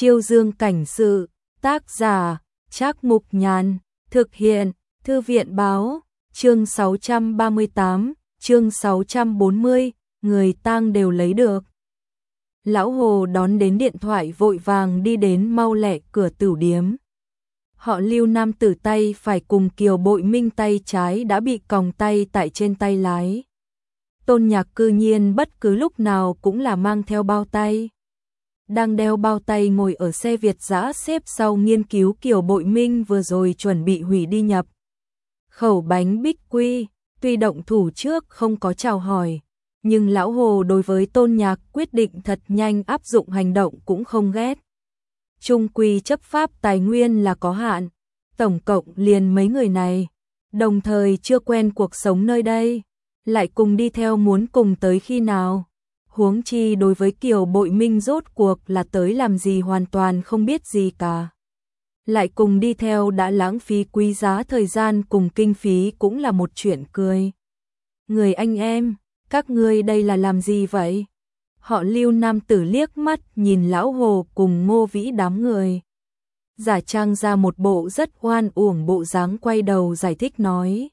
Chiêu Dương cảnh sự, tác giả, Trác Mục Nhàn, thực hiện, Thư viện báo, chương 638, chương 640, người tang đều lấy được. Lão Hồ đón đến điện thoại vội vàng đi đến mau lẹ cửa tửu điếm. Họ Lưu nam tử tay phải cùng Kiều Bội Minh tay trái đã bị còng tay tại trên tay lái. Tôn Nhạc cư nhiên bất cứ lúc nào cũng là mang theo bao tay. Đang đeo bao tay ngồi ở xe Việt dã xếp sau nghiên cứu Kiều Bội Minh vừa rồi chuẩn bị hủy đi nhập khẩu bánh bích quy, tuy động thủ trước không có chào hỏi, nhưng lão Hồ đối với Tôn Nhạc quyết định thật nhanh áp dụng hành động cũng không ghét. Trung quy chấp pháp tài nguyên là có hạn, tổng cộng liền mấy người này, đồng thời chưa quen cuộc sống nơi đây, lại cùng đi theo muốn cùng tới khi nào. Huống chi đối với Kiều Bội Minh rốt cuộc là tới làm gì hoàn toàn không biết gì cả. Lại cùng đi theo đã lãng phí quý giá thời gian cùng kinh phí cũng là một chuyện cười. Người anh em, các ngươi đây là làm gì vậy? Họ Lưu nam tử liếc mắt nhìn lão Hồ cùng Ngô Vĩ đám người. Giả trang ra một bộ rất oan uổng bộ dáng quay đầu giải thích nói.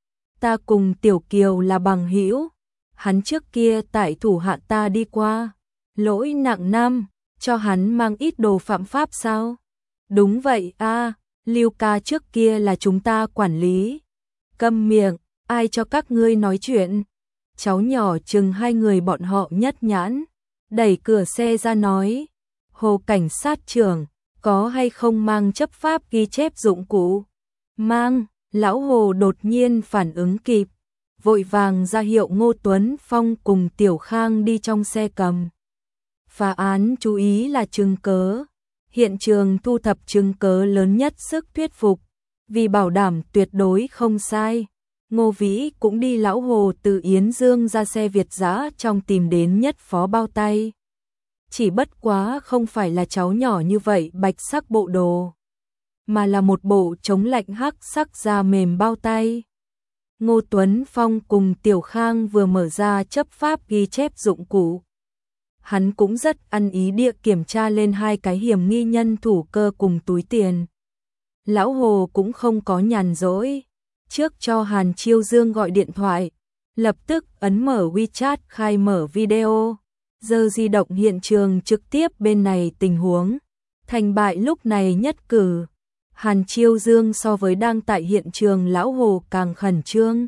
Ta cùng Tiểu Kiều là bằng hữu, hắn trước kia tại thủ hạ ta đi qua, lỗi nặng năm, cho hắn mang ít đồ phạm pháp sao? Đúng vậy a, Lưu ca trước kia là chúng ta quản lý. Câm miệng, ai cho các ngươi nói chuyện? Cháu nhỏ chừng hai người bọn họ nhất nhãn, đẩy cửa xe ra nói, Hồ cảnh sát trưởng, có hay không mang chấp pháp ghi chép dụng cụ? Mang, lão Hồ đột nhiên phản ứng kịp, vội vàng ra hiệu Ngô Tuấn Phong cùng Tiểu Khang đi trong xe cầm. Phá án chú ý là chứng cớ, hiện trường thu thập chứng cớ lớn nhất sức thuyết phục, vì bảo đảm tuyệt đối không sai. Ngô Vĩ cũng đi lão Hồ từ Yến Dương ra xe Việt dã trong tìm đến nhất phó bao tay. Chỉ bất quá không phải là cháu nhỏ như vậy bạch sắc bộ đồ, mà là một bộ chống lạnh hắc sắc da mềm bao tay. Ngô Tuấn Phong cùng Tiểu Khang vừa mở ra chấp pháp ghi chép dụng cụ. Hắn cũng rất ăn ý địa kiểm tra lên hai cái hiểm nghi nhân thủ cơ cùng túi tiền. Lão Hồ cũng không có nhàn rỗi, trước cho Hàn Chiêu Dương gọi điện thoại, lập tức ấn mở WeChat khai mở video, giờ di động hiện trường trực tiếp bên này tình huống. Thành bại lúc này nhất cử. Hàn Chiêu Dương so với đang tại hiện trường lão Hồ càng khẩn trương.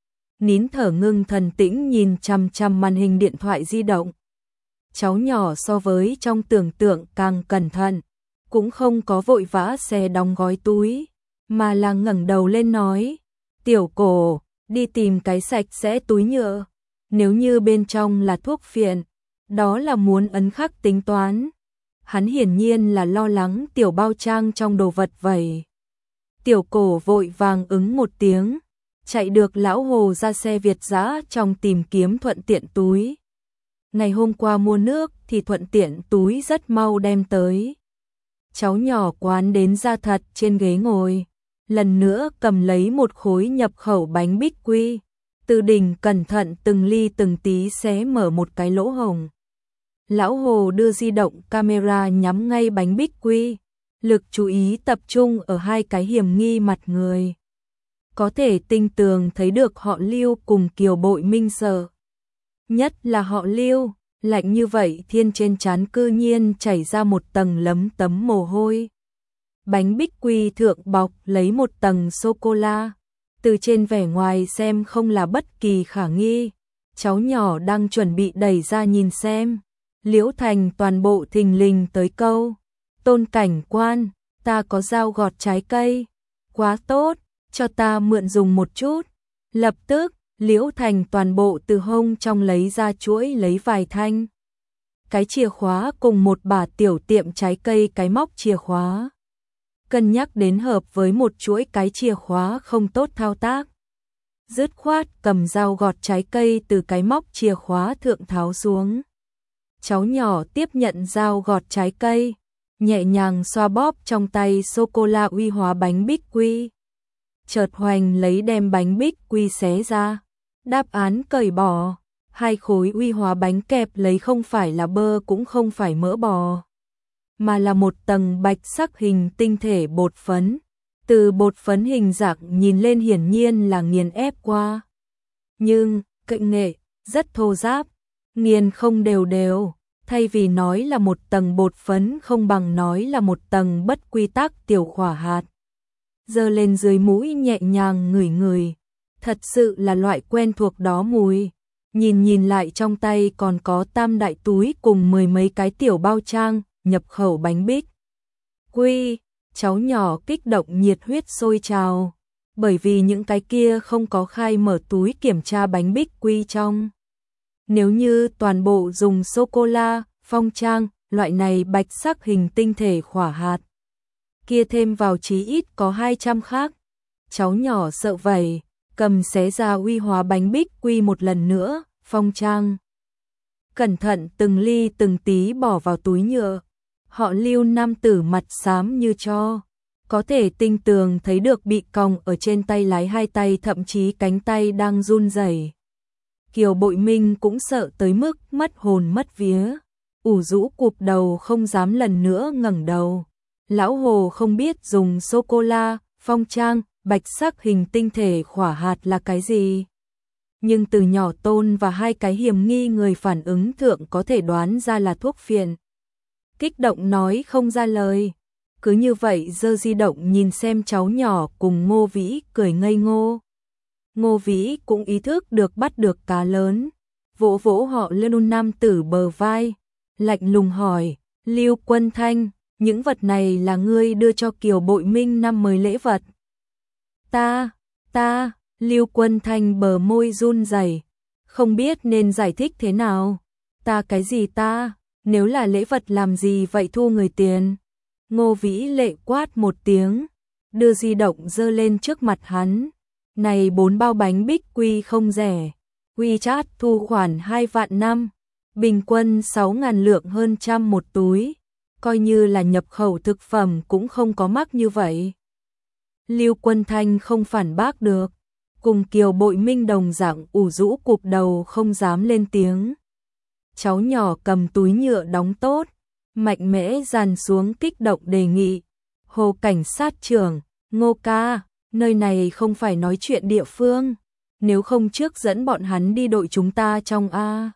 Nín thở ngưng thần tĩnh nhìn chằm chằm màn hình điện thoại di động. Cháu nhỏ so với trong tưởng tượng càng cẩn thận, cũng không có vội vã xe đóng gói túi, mà là ngẩng đầu lên nói, Tiểu Cổ, đi tìm cái sạch sẽ túi nhựa, nếu như bên trong là thuốc phiện, đó là muốn ấn khắc tính toán. Hắn hiển nhiên là lo lắng Tiểu bao trang trong đồ vật vậy. Tiểu Cổ vội vàng ứng một tiếng, chạy được lão Hồ ra xe Việt dã trong tìm kiếm thuận tiện túi. Ngày hôm qua mua nước thì thuận tiện túi rất mau đem tới. Cháu nhỏ quán đến ra thật trên ghế ngồi, lần nữa cầm lấy một khối nhập khẩu bánh bích quy, từ đỉnh cẩn thận từng ly từng tí xé mở một cái lỗ hổng. Lão Hồ đưa di động camera nhắm ngay bánh bích quy, lực chú ý tập trung ở hai cái hiểm nghi mặt người. Có thể tinh tường thấy được họ Lưu cùng Kiều Bội Minh sợ. Nhất là họ Lưu, lạnh như vậy thiên trên trán cư nhiên chảy ra một tầng lấm tấm mồ hôi. Bánh bích quy thượng bọc lấy một tầng sô-cô-la, từ trên vẻ ngoài xem không là bất kỳ khả nghi. Cháu nhỏ đang chuẩn bị đẩy ra nhìn xem. Liễu Thành toàn bộ thình lình tới câu, Tôn cảnh quan, ta có dao gọt trái cây, quá tốt, cho ta mượn dùng một chút. Lập tức, Liễu Thành toàn bộ từ hông trong lấy ra chuỗi lấy vài thanh cái chìa khóa cùng một bả tiểu tiệm trái cây cái móc chìa khóa. Cân nhắc đến hợp với một chuỗi cái chìa khóa không tốt thao tác, dứt khoát cầm dao gọt trái cây từ cái móc chìa khóa thượng tháo xuống. Cháu nhỏ tiếp nhận dao gọt trái cây, nhẹ nhàng xoa bóp trong tay sô-cô-la uy hóa bánh bích quy. Chợt hoành lấy đem bánh bích quy xé ra. Đáp án cởi bỏ, hai khối uy hóa bánh kẹp lấy không phải là bơ cũng không phải mỡ bò, mà là một tầng bạch sắc hình tinh thể bột phấn. Từ bột phấn hình dạng nhìn lên hiển nhiên là nghiền ép qua. Nhưng, cạnh nghệ, rất thô ráp, nghiền không đều đều, thay vì nói là một tầng bột phấn không bằng nói là một tầng bất quy tắc tiểu khỏa hạt. Giơ lên dưới mũi nhẹ nhàng ngửi ngửi, thật sự là loại quen thuộc đó mùi. Nhìn lại trong tay còn có tam đại túi cùng 10 mấy cái tiểu bao trang, nhập khẩu bánh bích quy. Cháu nhỏ kích động nhiệt huyết sôi trào, bởi vì những cái kia không có khai mở túi kiểm tra bánh bích quy trong. Nếu như toàn bộ dùng sô-cô-la, phong trang, loại này bạch sắc hình tinh thể khỏa hạt, kia thêm vào chí ít có 200 khác. Cháu nhỏ sợ vậy, cầm xé ra uy hóa bánh bích quy một lần nữa, phong trang. Cẩn thận từng ly từng tí bỏ vào túi nhựa. Họ Lưu nam tử mặt xám như tro, có thể tinh tường thấy được bị còng ở trên tay lái, hai tay thậm chí cánh tay đang run rẩy. Kiều Bội Minh cũng sợ tới mức mất hồn mất vía, ủ rũ cụp đầu không dám lần nữa ngẩng đầu. Lão Hồ không biết dùng sô-cô-la, phong trang, bạch sắc hình tinh thể khỏa hạt là cái gì. Nhưng từ nhỏ Tôn và hai cái hiểm nghi người phản ứng thượng có thể đoán ra là thuốc phiện. Kích động nói không ra lời. Cứ như vậy giơ di động nhìn xem cháu nhỏ cùng Ngô Vĩ cười ngây ngô. Ngô Vĩ cũng ý thức được bắt được cá lớn, vỗ vỗ họ Lưu nam tử bờ vai, lạnh lùng hỏi, Lưu Quân Thanh, những vật này là ngươi đưa cho Kiều Bội Minh năm mới lễ vật. Ta, Lưu Quân Thanh bờ môi run rẩy, không biết nên giải thích thế nào. Ta cái gì ta, nếu là lễ vật làm gì vậy thu người tiền. Ngô Vĩ lệ quát một tiếng, đưa di động giơ lên trước mặt hắn. Này 4 bao bánh bích quy không rẻ, WeChat thu khoản 2 vạn năm, bình quân 6.000 lượng hơn trăm một túi, coi như là nhập khẩu thực phẩm cũng không có mắc như vậy. Lưu Quân Thanh không phản bác được, cùng Kiều Bội Minh đồng dạng ủ rũ cụp đầu không dám lên tiếng. Cháu nhỏ cầm túi nhựa đóng tốt, mạnh mẽ dàn xuống kích động đề nghị. Hồ cảnh sát trưởng, Ngô ca, nơi này không phải nói chuyện địa phương, nếu không trước dẫn bọn hắn đi đội chúng ta trong A.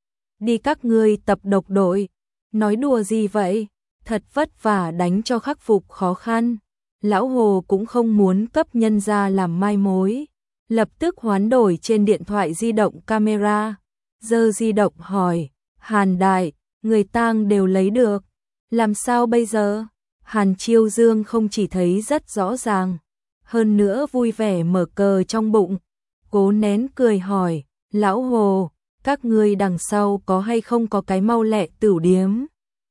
Đi các ngươi tập độc đội, nói đùa gì vậy, thật vất vả đánh cho khắc phục khó khăn. Lão Hồ cũng không muốn cấp nhân ra làm mai mối, lập tức hoán đổi trên điện thoại di động camera, giơ di động hỏi, Hàn đại, người tang đều lấy được, làm sao bây giờ? Hàn Chiêu Dương không chỉ thấy rất rõ ràng, hơn nữa vui vẻ mở cờ trong bụng, cố nén cười hỏi, Lão Hồ, các ngươi đằng sau có hay không có cái mau lẹ tửu điếm?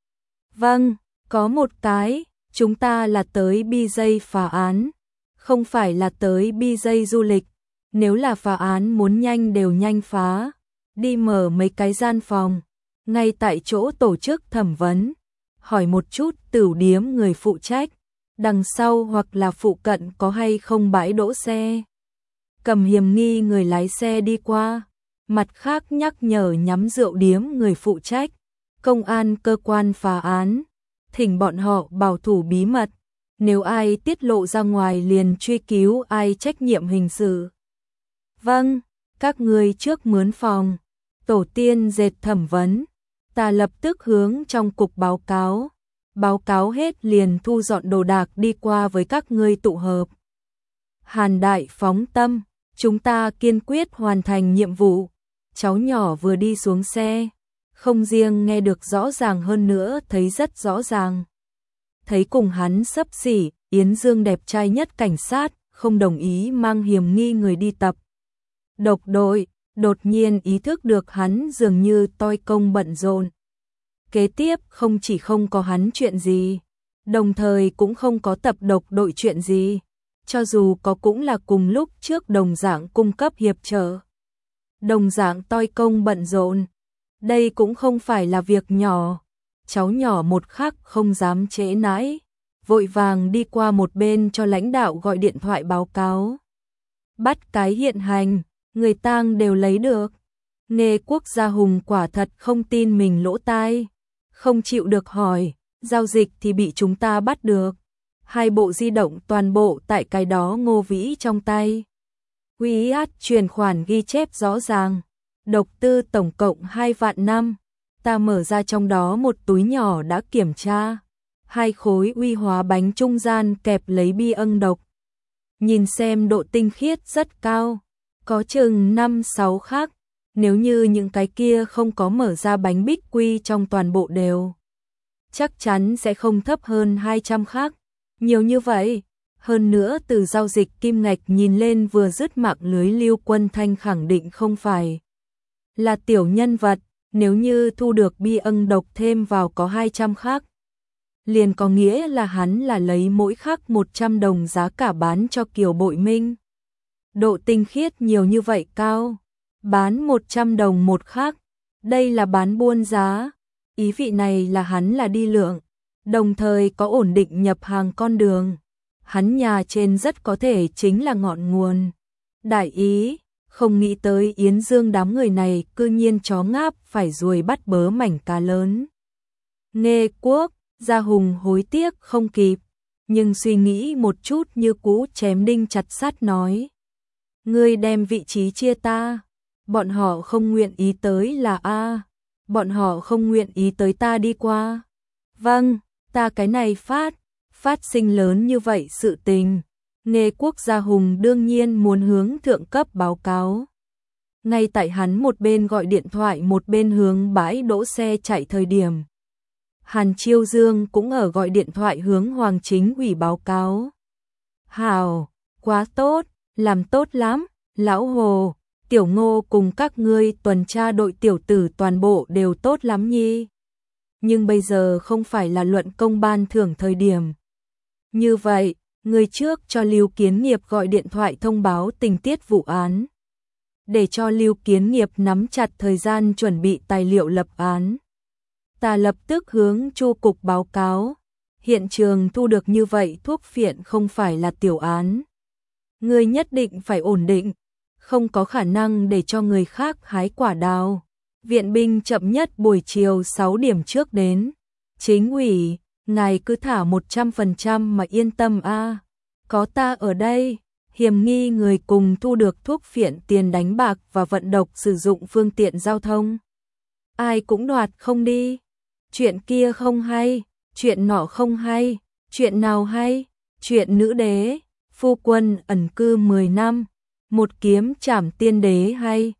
Vâng, có một cái, chúng ta là tới BJ phá án, không phải là tới BJ du lịch, nếu là phá án muốn nhanh đều nhanh phá, đi mở mấy cái gian phòng, ngay tại chỗ tổ chức thẩm vấn, hỏi một chút tửu điếm người phụ trách, đằng sau hoặc là phụ cận có hay không bãi đỗ xe. Cầm hiểm nghi người lái xe đi qua, mặt khác nhắc nhở nhắm rượu điếm người phụ trách, công an cơ quan phá án, thỉnh bọn họ bảo thủ bí mật, nếu ai tiết lộ ra ngoài liền truy cứu ai trách nhiệm hình sự. Vâng, các ngươi trước mướn phòng, tổ tiên dệt thẩm vấn, ta lập tức hướng trong cục báo cáo hết liền thu dọn đồ đạc đi qua với các ngươi tụ hợp. Hàn đại phóng tâm, chúng ta kiên quyết hoàn thành nhiệm vụ. Cháu nhỏ vừa đi xuống xe, không riêng nghe được rõ ràng hơn nữa thấy rất rõ ràng. Thấy cùng hắn xấp xỉ, Yến Dương đẹp trai nhất cảnh sát, không đồng ý mang hiểm nghi người đi tập độc đội, đột nhiên ý thức được hắn dường như toi công bận rộn. Kế tiếp không chỉ không có hắn chuyện gì, đồng thời cũng không có tập độc đội chuyện gì, cho dù có cũng là cùng lúc trước đồng dạng cung cấp hiệp trợ. Đồng dạng toi công bận rộn, đây cũng không phải là việc nhỏ. Cháu nhỏ một khắc không dám trễ nãi, vội vàng đi qua một bên cho lãnh đạo gọi điện thoại báo cáo. Bắt cái hiện hành, người tang đều lấy được. Nghề Quốc gia hùng quả thật không tin mình lỗ tai, không chịu được hỏi, giao dịch thì bị chúng ta bắt được. 2 bộ di động toàn bộ tại cái đó Ngô Vĩ trong tay. Quy át chuyển khoản ghi chép rõ ràng. Độc tư tổng cộng 2 vạn năm. Ta mở ra trong đó một túi nhỏ đã kiểm tra. 2 khối uy hóa bánh trung gian kẹp lấy bi âng độc. Nhìn xem độ tinh khiết rất cao. Có chừng 5-6 khắc. Nếu như những cái kia không có mở ra bánh bích quy trong toàn bộ đều, chắc chắn sẽ không thấp hơn 200 khắc. Nhiều như vậy. Hơn nữa từ giao dịch kim ngạch nhìn lên vừa dứt mạng lưới Lưu Quân Thanh khẳng định không phải là tiểu nhân vật. Nếu như thu được bi âng độc thêm vào có 200 khắc, liền có nghĩa là hắn là lấy mỗi khắc 100 đồng giá cả bán cho Kiều Bội Minh. Độ tinh khiết nhiều như vậy cao, bán 100 đồng một khắc, đây là bán buôn giá. Ý vị này là hắn là đi lượng, đồng thời có ổn định nhập hàng con đường. Hắn nhà trên rất có thể chính là ngọn nguồn. Đại ý, không nghĩ tới Yến Dương đám người này cư nhiên chó ngáp phải ruồi bắt bớ mảnh cá lớn. Nghê Quốc, Gia Hùng hối tiếc không kịp, nhưng suy nghĩ một chút như cũ chém đinh chặt sắt nói. Ngươi đem vị trí chia ta, bọn họ không nguyện ý tới là a, bọn họ không nguyện ý tới ta đi qua. Vâng, ta cái này phát sinh lớn như vậy sự tình. Nghê Quốc Gia Hùng đương nhiên muốn hướng thượng cấp báo cáo. Ngay tại hắn một bên gọi điện thoại một bên hướng bãi đỗ xe chạy thời điểm, Hàn Chiêu Dương cũng ở gọi điện thoại hướng Hoàng Chính ủy báo cáo. Hảo, quá tốt, làm tốt lắm, lão Hồ, Tiểu Ngô cùng các ngươi tuần tra đội tiểu tử toàn bộ đều tốt lắm nhi. Nhưng bây giờ không phải là luận công ban thưởng thời điểm. Như vậy, người trước cho Lưu Kiến Nghiệp gọi điện thoại thông báo tình tiết vụ án, để cho Lưu Kiến Nghiệp nắm chặt thời gian chuẩn bị tài liệu lập án. Ta lập tức hướng Chu cục báo cáo, hiện trường thu được như vậy thuốc phiện không phải là tiểu án. Người nhất định phải ổn định, không có khả năng để cho người khác hái quả đào. Viện binh chậm nhất buổi chiều 6 điểm trước đến. Chính ủy, ngài cứ thả 100% mà yên tâm a. Có ta ở đây, hiểm nghi người cùng thu được thuốc phiện tiền đánh bạc và vận độc sử dụng phương tiện giao thông. Ai cũng đoạt không đi. Chuyện kia không hay, chuyện nọ không hay, chuyện nào hay, chuyện nữ đế, phu quân ẩn cư 10 năm, một kiếm trảm tiên đế hay.